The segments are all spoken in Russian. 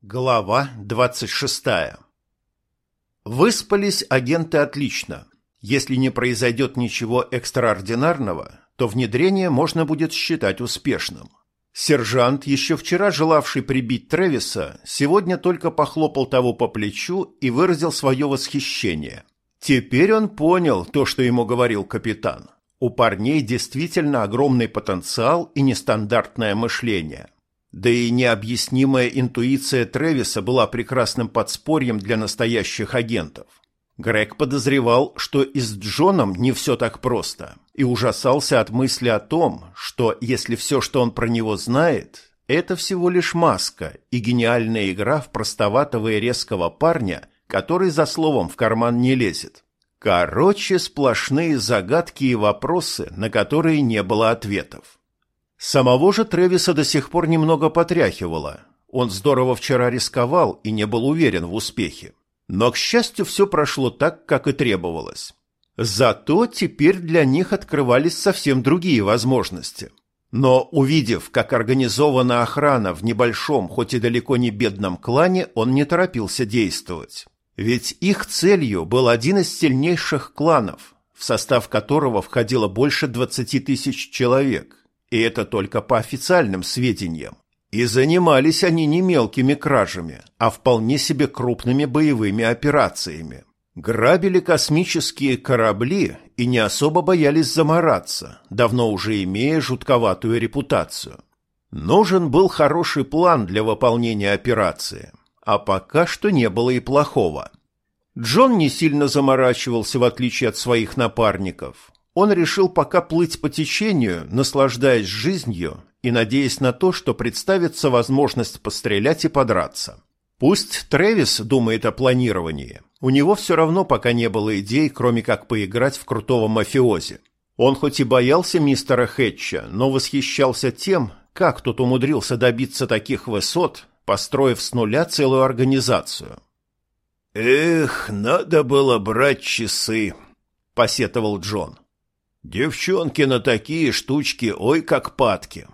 Глава 26. Выспались агенты отлично. Если не произойдет ничего экстраординарного, то внедрение можно будет считать успешным. Сержант, еще вчера желавший прибить Трэвиса, сегодня только похлопал того по плечу и выразил свое восхищение. Теперь он понял то, что ему говорил капитан. У парней действительно огромный потенциал и нестандартное мышление. Да и необъяснимая интуиция Трэвиса была прекрасным подспорьем для настоящих агентов. Грег подозревал, что и с Джоном не все так просто, и ужасался от мысли о том, что если все, что он про него знает, это всего лишь маска и гениальная игра в простоватого и резкого парня, который за словом в карман не лезет. Короче, сплошные загадки и вопросы, на которые не было ответов. Самого же Трэвиса до сих пор немного потряхивало. Он здорово вчера рисковал и не был уверен в успехе. Но, к счастью, все прошло так, как и требовалось. Зато теперь для них открывались совсем другие возможности. Но, увидев, как организована охрана в небольшом, хоть и далеко не бедном клане, он не торопился действовать. Ведь их целью был один из сильнейших кланов, в состав которого входило больше 20 тысяч человек. И это только по официальным сведениям. И занимались они не мелкими кражами, а вполне себе крупными боевыми операциями. Грабили космические корабли и не особо боялись замораться, давно уже имея жутковатую репутацию. Нужен был хороший план для выполнения операции, а пока что не было и плохого. Джон не сильно заморачивался, в отличие от своих напарников. Он решил пока плыть по течению, наслаждаясь жизнью и надеясь на то, что представится возможность пострелять и подраться. Пусть Трэвис думает о планировании, у него все равно пока не было идей, кроме как поиграть в крутого мафиози. Он хоть и боялся мистера Хэтча, но восхищался тем, как тот умудрился добиться таких высот, построив с нуля целую организацию. «Эх, надо было брать часы», — посетовал Джон. «Девчонки на такие штучки, ой, как падки».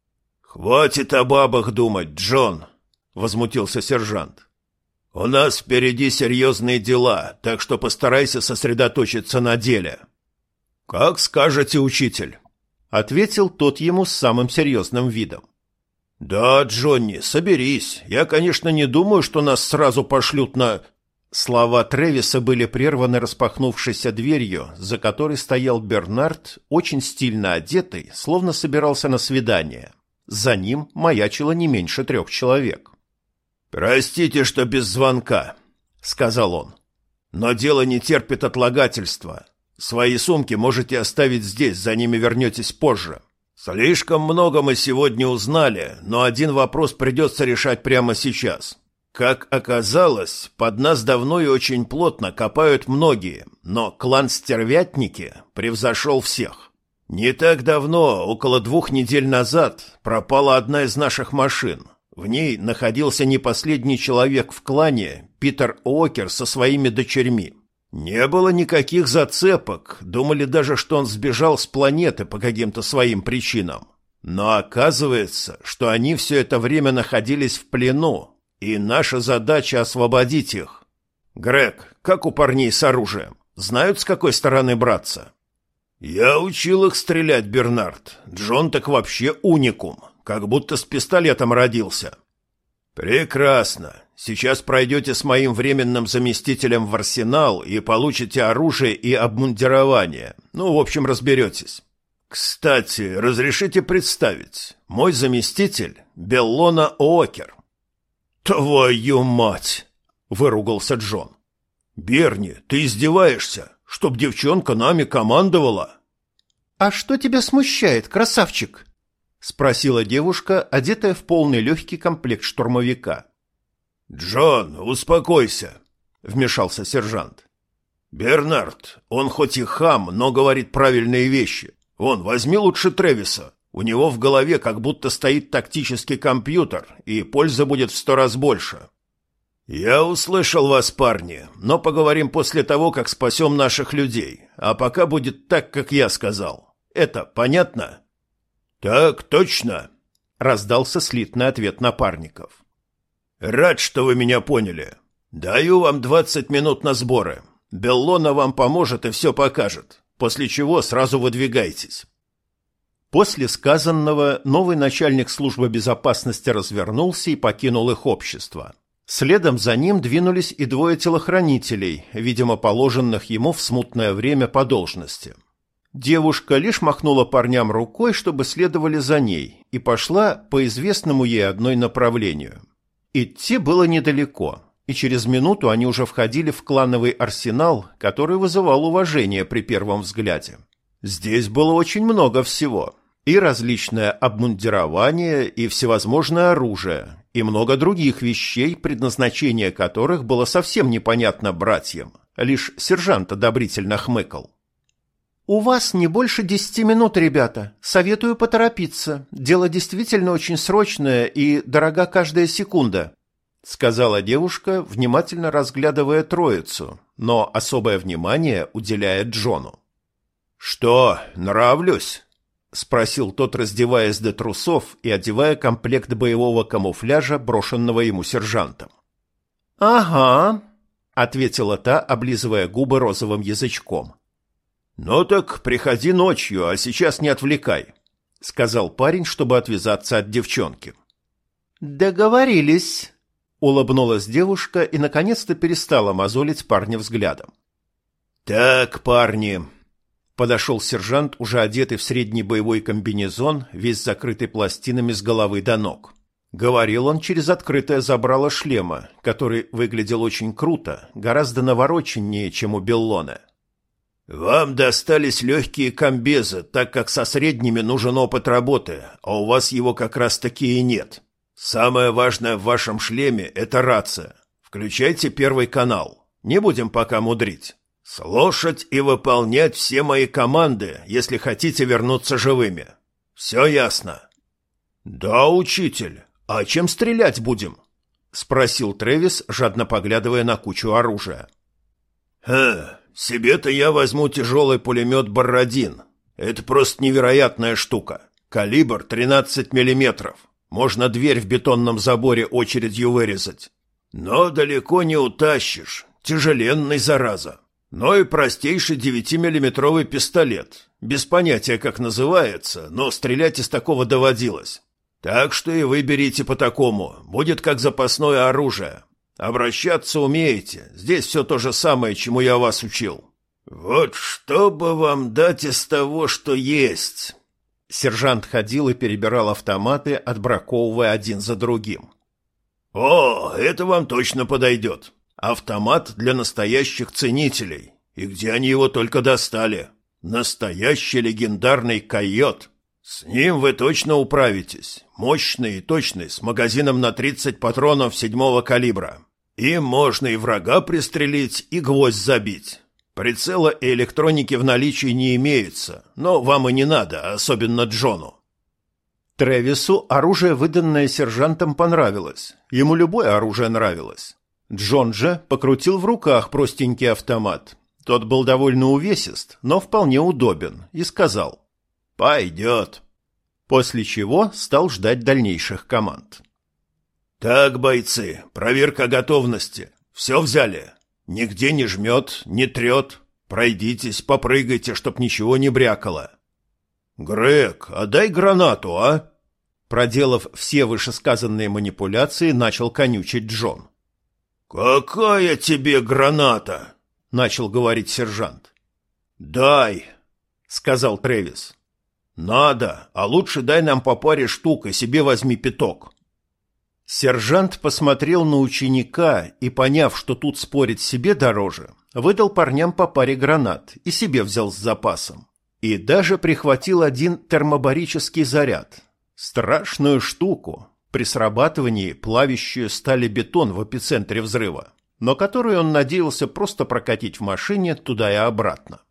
«Хватит о бабах думать, Джон», — возмутился сержант. «У нас впереди серьезные дела, так что постарайся сосредоточиться на деле». «Как скажете, учитель», — ответил тот ему с самым серьезным видом. «Да, Джонни, соберись. Я, конечно, не думаю, что нас сразу пошлют на...» Слова Трэвиса были прерваны распахнувшейся дверью, за которой стоял Бернард, очень стильно одетый, словно собирался на свидание. За ним маячило не меньше 3 человек. «Простите, что без звонка», — сказал он. «Но дело не терпит отлагательства. Свои сумки можете оставить здесь, за ними вернетесь позже. Слишком много мы сегодня узнали, но один вопрос придется решать прямо сейчас». Как оказалось, под нас давно и очень плотно копают многие, но клан Стервятники превзошел всех. Не так давно, около 2 недель назад, пропала одна из наших машин. В ней находился не последний человек в клане, Питер Уокер со своими дочерьми. Не было никаких зацепок, думали даже, что он сбежал с планеты по каким-то своим причинам. Но оказывается, что они все это время находились в плену, и наша задача — освободить их. Грег, как у парней с оружием? Знают, с какой стороны браться? Я учил их стрелять, Бернард. Джон так вообще уникум, как будто с пистолетом родился. Прекрасно. Сейчас пройдете с моим временным заместителем в арсенал и получите оружие и обмундирование. Ну, в общем, разберетесь. Кстати, разрешите представить. Мой заместитель — Беллона Уокер. «Твою мать!» — выругался Джон. «Берни, ты издеваешься? Чтоб девчонка нами командовала?» «А что тебя смущает, красавчик?» — спросила девушка, одетая в полный легкий комплект штурмовика. «Джон, успокойся!» — вмешался сержант. «Бернард, он хоть и хам, но говорит правильные вещи. Вон, возьми лучше Трэвиса. У него в голове как будто стоит тактический компьютер, и пользы будет в 100 раз больше». «Я услышал вас, парни, но поговорим после того, как спасем наших людей. А пока будет так, как я сказал. Это понятно?» «Так точно», — раздался слитный ответ напарников. Рад, что вы меня поняли. Даю вам 20 минут на сборы. Беллона вам поможет и все покажет, после чего сразу выдвигайтесь». После сказанного новый начальник службы безопасности развернулся и покинул их общество. Следом за ним двинулись и двое телохранителей, видимо, положенных ему в смутное время по должности. Девушка лишь махнула парням рукой, чтобы следовали за ней, и пошла по известному ей одной направлению. Идти было недалеко, и через минуту они уже входили в клановый арсенал, который вызывал уважение при первом взгляде. Здесь было очень много всего. И различное обмундирование, и всевозможное оружие, и много других вещей, предназначение которых было совсем непонятно братьям. Лишь сержант одобрительно хмыкал. «У вас не больше 10 минут, ребята. Советую поторопиться. Дело действительно очень срочное и дорога каждая секунда», — сказала девушка, внимательно разглядывая троицу, но особое внимание уделяя Джону. «Что, нравлюсь?» — спросил тот, раздеваясь до трусов и одевая комплект боевого камуфляжа, брошенного ему сержантом. «Ага», — ответила та, облизывая губы розовым язычком. «Ну так приходи ночью, а сейчас не отвлекай», — сказал парень, чтобы отвязаться от девчонки. «Договорились», — улыбнулась девушка и наконец-то перестала мозолить парня взглядом. «Так, парни», — подошел сержант, уже одетый в средний боевой комбинезон, весь закрытый пластинами с головы до ног. Говорил он через открытое забрало шлема, который выглядел очень круто, гораздо навороченнее, чем у Беллона. «Вам достались легкие комбезы, так как со средними нужен опыт работы, а у вас его как раз-таки и нет. Самое важное в вашем шлеме – это рация. Включайте первый канал. Не будем пока мудрить. Слушать и выполнять все мои команды, если хотите вернуться живыми. Все ясно?» «Да, учитель. А чем стрелять будем?» — спросил Трэвис, жадно поглядывая на кучу оружия. Себе-то я возьму тяжелый пулемет «Бородин». Это просто невероятная штука. Калибр 13 миллиметров. Можно дверь в бетонном заборе очередью вырезать. Но далеко не утащишь. Тяжеленный, зараза. Но и простейший 9-миллиметровый пистолет. Без понятия, как называется, но стрелять из такого доводилось. Так что и вы берите по такому. Будет как запасное оружие. Обращаться умеете. Здесь все то же самое, чему я вас учил. Вот что бы вам дать из того, что есть?» Сержант ходил и перебирал автоматы, отбраковывая один за другим. «О, это вам точно подойдет. Автомат для настоящих ценителей. И где они его только достали? Настоящий легендарный койот. С ним вы точно управитесь. Мощный и точный, с магазином на 30 патронов 7-го калибра. Им можно и врага пристрелить, и гвоздь забить. Прицела и электроники в наличии не имеется, но вам и не надо, особенно Джону». Трэвису оружие, выданное сержантом, понравилось. Ему любое оружие нравилось. Джон же покрутил в руках простенький автомат. Тот был довольно увесист, но вполне удобен, и сказал «Пойдет». После чего стал ждать дальнейших команд. «Так, бойцы, проверка готовности. Все взяли? Нигде не жмет, не трет. Пройдитесь, попрыгайте, чтоб ничего не брякало». «Грег, а дай гранату, а?» Проделав все вышесказанные манипуляции, начал конючить Джон. «Какая тебе граната?» — начал говорить сержант. «Дай», — сказал Трэвис. «Надо, а лучше дай нам по паре штук и себе возьми пяток». Сержант посмотрел на ученика и, поняв, что тут спорить себе дороже, выдал парням по паре гранат и себе взял с запасом. И даже прихватил один термобарический заряд. Страшную штуку, при срабатывании плавящую стали бетон в эпицентре взрыва, но которую он надеялся просто прокатить в машине туда и обратно.